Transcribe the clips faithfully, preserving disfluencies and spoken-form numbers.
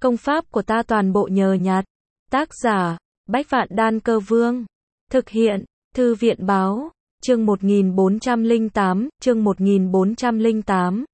Công pháp của ta toàn bộ nhờ nhặt. Tác giả, Bách Vạn Đan Cơ Vương. Thực hiện, Thư viện Báo. Chương một nghìn bốn trăm lẻ tám, chương một nghìn bốn trăm lẻ tám.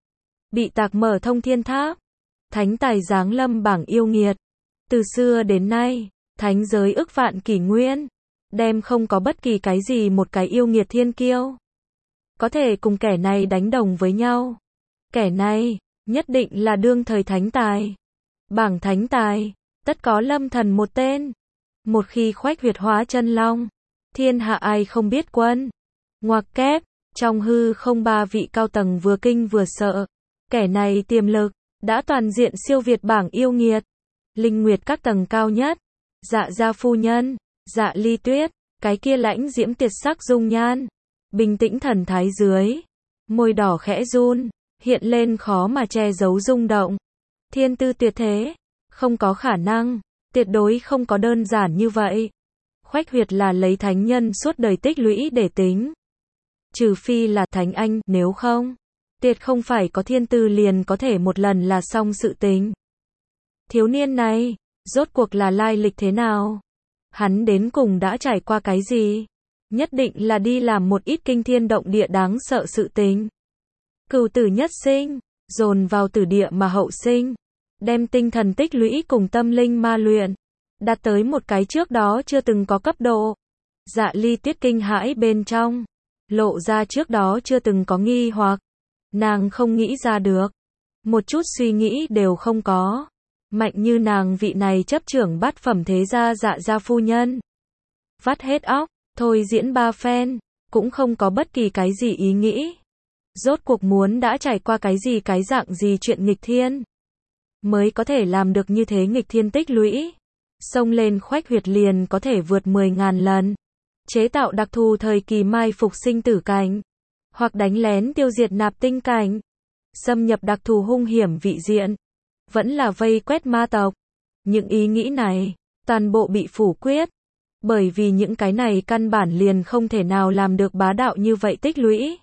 Bị tạc mở thông thiên tháp. Thánh tài giáng lâm bảng yêu nghiệt. Từ xưa đến nay, thánh giới ức vạn kỷ nguyên, đem không có bất kỳ cái gì một cái yêu nghiệt thiên kiêu có thể cùng kẻ này đánh đồng với nhau. Kẻ này, nhất định là đương thời thánh tài. Bảng thánh tài, tất có Lâm Thần một tên. Một khi khoách huyệt hóa chân long, thiên hạ ai không biết quân. Ngoặc kép, trong hư không ba vị cao tầng vừa kinh vừa sợ. Kẻ này tiềm lực, đã toàn diện siêu việt bảng yêu nghiệt. Linh nguyệt các tầng cao nhất, Dạ gia phu nhân, Dạ Ly Tuyết, cái kia lãnh diễm tuyệt sắc dung nhan, bình tĩnh thần thái dưới, môi đỏ khẽ run, hiện lên khó mà che giấu rung động. Thiên tư tuyệt thế, không có khả năng, tuyệt đối không có đơn giản như vậy. Khoách huyệt là lấy thánh nhân suốt đời tích lũy để tính. Trừ phi là thánh anh, nếu không, tuyệt không phải có thiên tư liền có thể một lần là xong sự tình. Thiếu niên này, rốt cuộc là lai lịch thế nào? Hắn đến cùng đã trải qua cái gì? Nhất định là đi làm một ít kinh thiên động địa đáng sợ sự tình. Cửu tử nhất sinh, dồn vào tử địa mà hậu sinh, đem tinh thần tích lũy cùng tâm linh ma luyện, đạt tới một cái trước đó chưa từng có cấp độ. Dạ Ly Tuyết kinh hãi bên trong, lộ ra trước đó chưa từng có nghi hoặc. Nàng không nghĩ ra được, một chút suy nghĩ đều không có. Mạnh như nàng vị này chấp trưởng bát phẩm thế gia Dạ gia phu nhân, vắt hết óc, thôi diễn ba phen, cũng không có bất kỳ cái gì ý nghĩ. Rốt cuộc muốn đã trải qua cái gì cái dạng gì chuyện nghịch thiên, mới có thể làm được như thế nghịch thiên tích lũy. Xông lên khoách huyệt liền có thể vượt mười ngàn lần. Chế tạo đặc thù thời kỳ mai phục sinh tử cảnh, hoặc đánh lén tiêu diệt nạp tinh cảnh, xâm nhập đặc thù hung hiểm vị diện, vẫn là vây quét ma tộc. Những ý nghĩ này, toàn bộ bị phủ quyết. Bởi vì những cái này căn bản liền không thể nào làm được bá đạo như vậy tích lũy.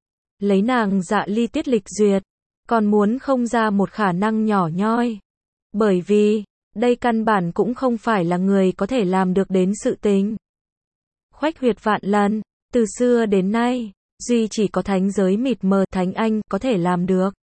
Lấy nàng Dạ Ly Tuyết lịch duyệt, còn muốn không ra một khả năng nhỏ nhoi. Bởi vì, đây căn bản cũng không phải là người có thể làm được đến sự tình. Khoách huyệt vạn lần, từ xưa đến nay, duy chỉ có thánh giới mịt mờ thánh anh có thể làm được.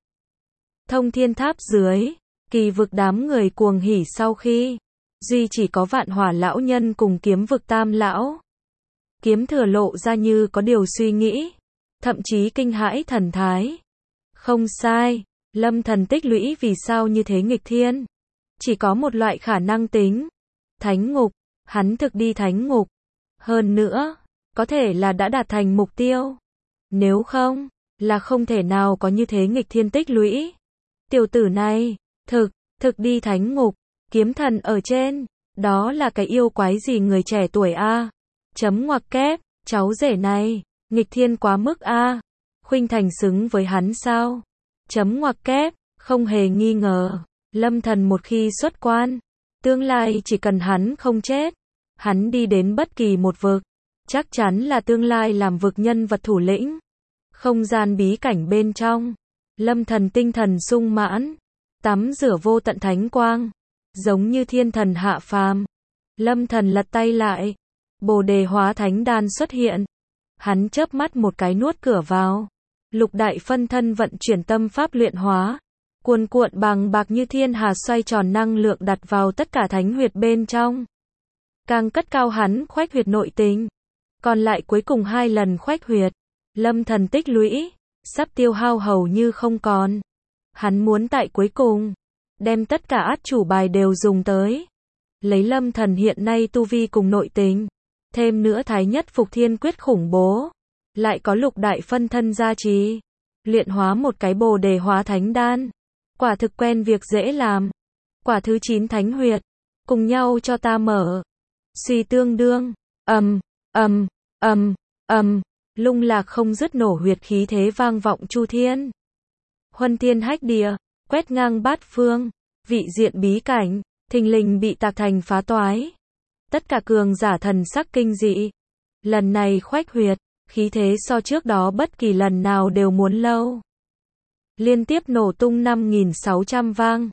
Thông thiên tháp dưới, kỳ vực đám người cuồng hỉ sau khi, duy chỉ có Vạn Hỏa lão nhân cùng kiếm vực tam lão. Kiếm thừa lộ ra như có điều suy nghĩ, thậm chí kinh hãi thần thái. Không sai, Lâm Thần tích lũy vì sao như thế nghịch thiên? Chỉ có một loại khả năng tính. Thánh ngục, hắn thực đi thánh ngục. Hơn nữa, có thể là đã đạt thành mục tiêu. Nếu không, là không thể nào có như thế nghịch thiên tích lũy. Tiểu tử này, thực, thực đi thánh ngục, kiếm thần ở trên, đó là cái yêu quái gì người trẻ tuổi a? Chấm ngoặc kép, cháu rể này, nghịch thiên quá mức a. Khuynh Thành xứng với hắn sao? Chấm ngoặc kép, không hề nghi ngờ. Lâm Thần một khi xuất quan, tương lai chỉ cần hắn không chết, hắn đi đến bất kỳ một vực, chắc chắn là tương lai làm vực nhân vật thủ lĩnh. Không gian bí cảnh bên trong, Lâm Thần tinh thần sung mãn, tắm rửa vô tận thánh quang, giống như thiên thần hạ phàm. Lâm Thần lật tay lại, Bồ Đề hóa thánh đan xuất hiện. Hắn chớp mắt một cái nuốt cửa vào. Lục đại phân thân vận chuyển tâm pháp luyện hóa, cuồn cuộn bàng bạc như thiên hà xoay tròn năng lượng đặt vào tất cả thánh huyệt bên trong. Càng cất cao hắn khoách huyệt nội tình. Còn lại cuối cùng hai lần khoách huyệt, Lâm Thần tích lũy, sắp tiêu hao hầu như không còn. Hắn muốn tại cuối cùng, đem tất cả át chủ bài đều dùng tới. Lấy Lâm Thần hiện nay tu vi cùng nội tình, thêm nữa thái nhất phục thiên quyết khủng bố, lại có lục đại phân thân gia trì, luyện hóa một cái Bồ Đề hóa thánh đan, quả thực quen việc dễ làm. Quả thứ chín thánh huyệt, cùng nhau cho ta mở. Suy tương đương, ầm, ầm, ầm, ầm, lung lạc không dứt nổ huyệt khí thế vang vọng chu thiên. Huân thiên hách địa, quét ngang bát phương, vị diện bí cảnh, thình lình bị tạc thành phá toái. Tất cả cường giả thần sắc kinh dị. Lần này khoách huyệt, khí thế so trước đó bất kỳ lần nào đều muốn lâu. Liên tiếp nổ tung năm nghìn sáu trăm vang.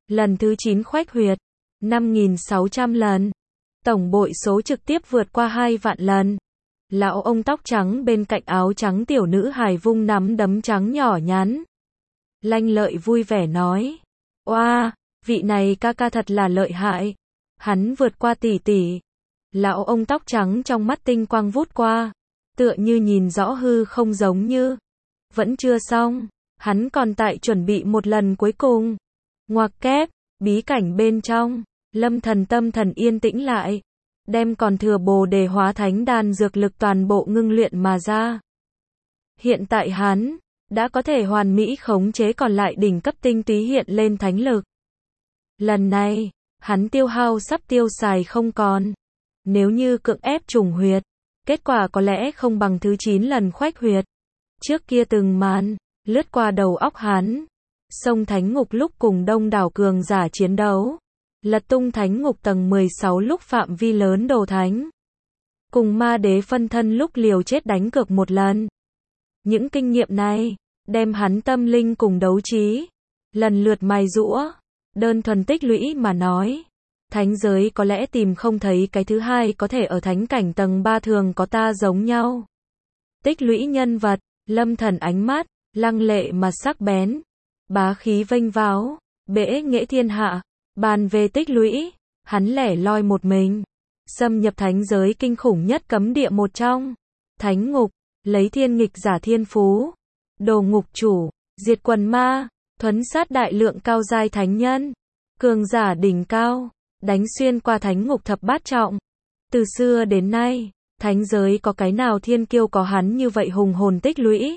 Lần thứ chín khoách huyệt, năm nghìn sáu trăm lần. Tổng bội số trực tiếp vượt qua hai vạn lần. Lão ông tóc trắng bên cạnh áo trắng tiểu nữ hài vung nắm đấm trắng nhỏ nhắn. Lanh Lợi vui vẻ nói. Oa, vị này ca ca thật là lợi hại. Hắn vượt qua tỷ tỷ. Lão ông tóc trắng trong mắt tinh quang vút qua. Tựa như nhìn rõ hư không giống như. Vẫn chưa xong. Hắn còn tại chuẩn bị một lần cuối cùng. Ngoặc kép, bí cảnh bên trong. Lâm Thần tâm thần yên tĩnh lại. Đem còn thừa bồ đề hóa thánh đan dược lực toàn bộ ngưng luyện mà ra. Hiện tại hắn đã có thể hoàn mỹ khống chế còn lại đỉnh cấp tinh túy hiện lên thánh lực. Lần này, hắn tiêu hao sắp tiêu xài không còn. Nếu như cưỡng ép trùng huyệt, kết quả có lẽ không bằng thứ chín lần khoách huyệt. Trước kia từng màn lướt qua đầu óc hắn. Sông Thánh Ngục lúc cùng đông đảo cường giả chiến đấu. Lật tung Thánh Ngục tầng mười sáu lúc phạm vi lớn đồ thánh. Cùng ma đế phân thân lúc liều chết đánh cược một lần. Những kinh nghiệm này, đem hắn tâm linh cùng đấu trí. Lần lượt mài giũa. Đơn thuần tích lũy mà nói. Thánh giới có lẽ tìm không thấy cái thứ hai có thể ở thánh cảnh tầng ba thường có ta giống nhau. Tích lũy nhân vật, Lâm Thần ánh mắt, lăng lệ mà sắc bén. Bá khí vênh váo, bẽ nghệ thiên hạ. Bàn về tích lũy, hắn lẻ loi một mình. Xâm nhập thánh giới kinh khủng nhất cấm địa một trong. Thánh ngục, lấy thiên nghịch giả thiên phú. Đồ ngục chủ, diệt quần ma, thuấn sát đại lượng cao giai thánh nhân. Cường giả đỉnh cao, đánh xuyên qua thánh ngục thập bát trọng. Từ xưa đến nay, thánh giới có cái nào thiên kiêu có hắn như vậy hùng hồn tích lũy.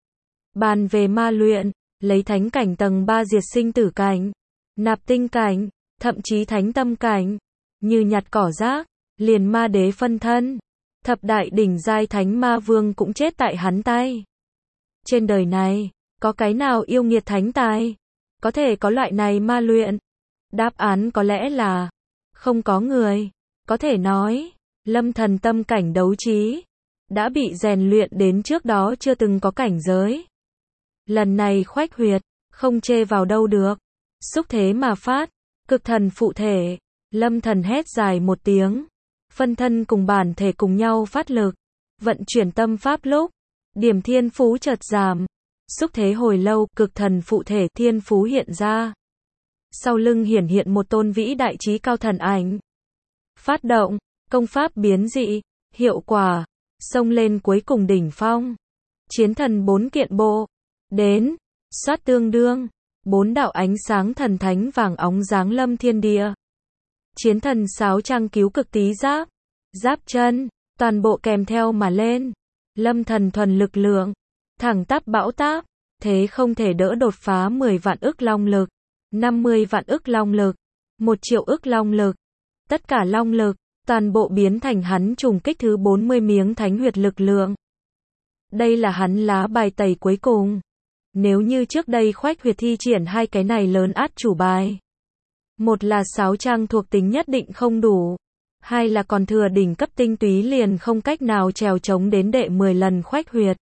Bàn về ma luyện, lấy thánh cảnh tầng ba diệt sinh tử cảnh. Nạp tinh cảnh, thậm chí thánh tâm cảnh, như nhặt cỏ rác, liền ma đế phân thân, thập đại đỉnh giai thánh ma vương cũng chết tại hắn tay. Trên đời này, có cái nào yêu nghiệt thánh tài, có thể có loại này ma luyện? Đáp án có lẽ là, không có người, có thể nói, Lâm Thần tâm cảnh đấu trí, đã bị rèn luyện đến trước đó chưa từng có cảnh giới. Lần này khoách huyệt, không chê vào đâu được. Xúc thế mà phát, cực thần phụ thể, Lâm Thần hét dài một tiếng, phân thân cùng bản thể cùng nhau phát lực, vận chuyển tâm pháp lúc, điểm thiên phú chợt giảm, xúc thế hồi lâu, cực thần phụ thể thiên phú hiện ra. Sau lưng hiển hiện một tôn vĩ đại trí cao thần ảnh. Phát động, công pháp biến dị, hiệu quả, xông lên cuối cùng đỉnh phong. Chiến thần bốn kiện bộ, đến, soát tương đương. Bốn đạo ánh sáng thần thánh vàng óng giáng lâm thiên địa. Chiến thần sáo trang cứu cực tí giáp, giáp chân, toàn bộ kèm theo mà lên. Lâm Thần thuần lực lượng, thẳng tắp bão táp, thế không thể đỡ đột phá mười vạn ức long lực, năm mươi vạn ức long lực, một triệu ức long lực. Tất cả long lực, toàn bộ biến thành hắn trùng kích thứ bốn mươi miếng thánh huyệt lực lượng. Đây là hắn lá bài tẩy cuối cùng. Nếu như trước đây khoách huyệt thi triển hai cái này lớn át chủ bài. Một là sáo trang thuộc tính nhất định không đủ. Hai là còn thừa đỉnh cấp tinh túy liền không cách nào trèo chống đến đệ mười lần khoách huyệt.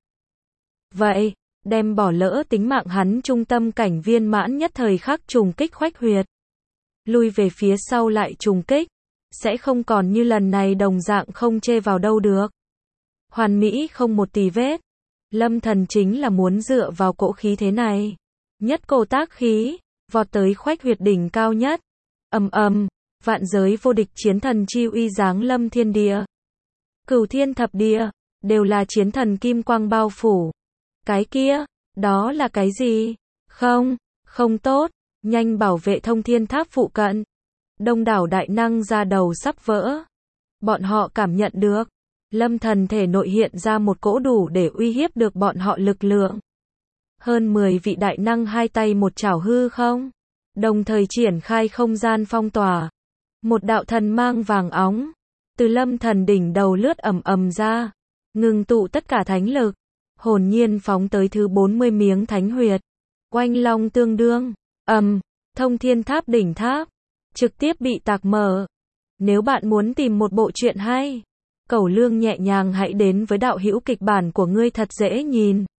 Vậy, đem bỏ lỡ tính mạng hắn trung tâm cảnh viên mãn nhất thời khắc trùng kích khoách huyệt. Lui về phía sau lại trùng kích. Sẽ không còn như lần này đồng dạng không chê vào đâu được. Hoàn mỹ không một tì vết. Lâm Thần chính là muốn dựa vào cỗ khí thế này. Nhất cổ tác khí, vọt tới khoách huyệt đỉnh cao nhất. Ầm ầm, vạn giới vô địch chiến thần chi uy giáng lâm thiên địa. Cửu thiên thập địa, đều là chiến thần kim quang bao phủ. Cái kia, đó là cái gì? Không, không tốt, nhanh bảo vệ thông thiên tháp phụ cận. Đông đảo đại năng ra đầu sắp vỡ. Bọn họ cảm nhận được. Lâm Thần thể nội hiện ra một cỗ đủ để uy hiếp được bọn họ lực lượng. Hơn mười vị đại năng hai tay một chảo hư không. Đồng thời triển khai không gian phong tỏa. Một đạo thần mang vàng óng. Từ Lâm Thần đỉnh đầu lướt ầm ầm ra. Ngừng tụ tất cả thánh lực. Hồn nhiên phóng tới thứ bốn mươi miếng thánh huyệt. Oanh long tương đương. Ầm, thông thiên tháp đỉnh tháp. Trực tiếp bị tạc mở. Nếu bạn muốn tìm một bộ truyện hay. Cẩu Lương nhẹ nhàng hãy đến với đạo hữu kịch bản của ngươi thật dễ nhìn.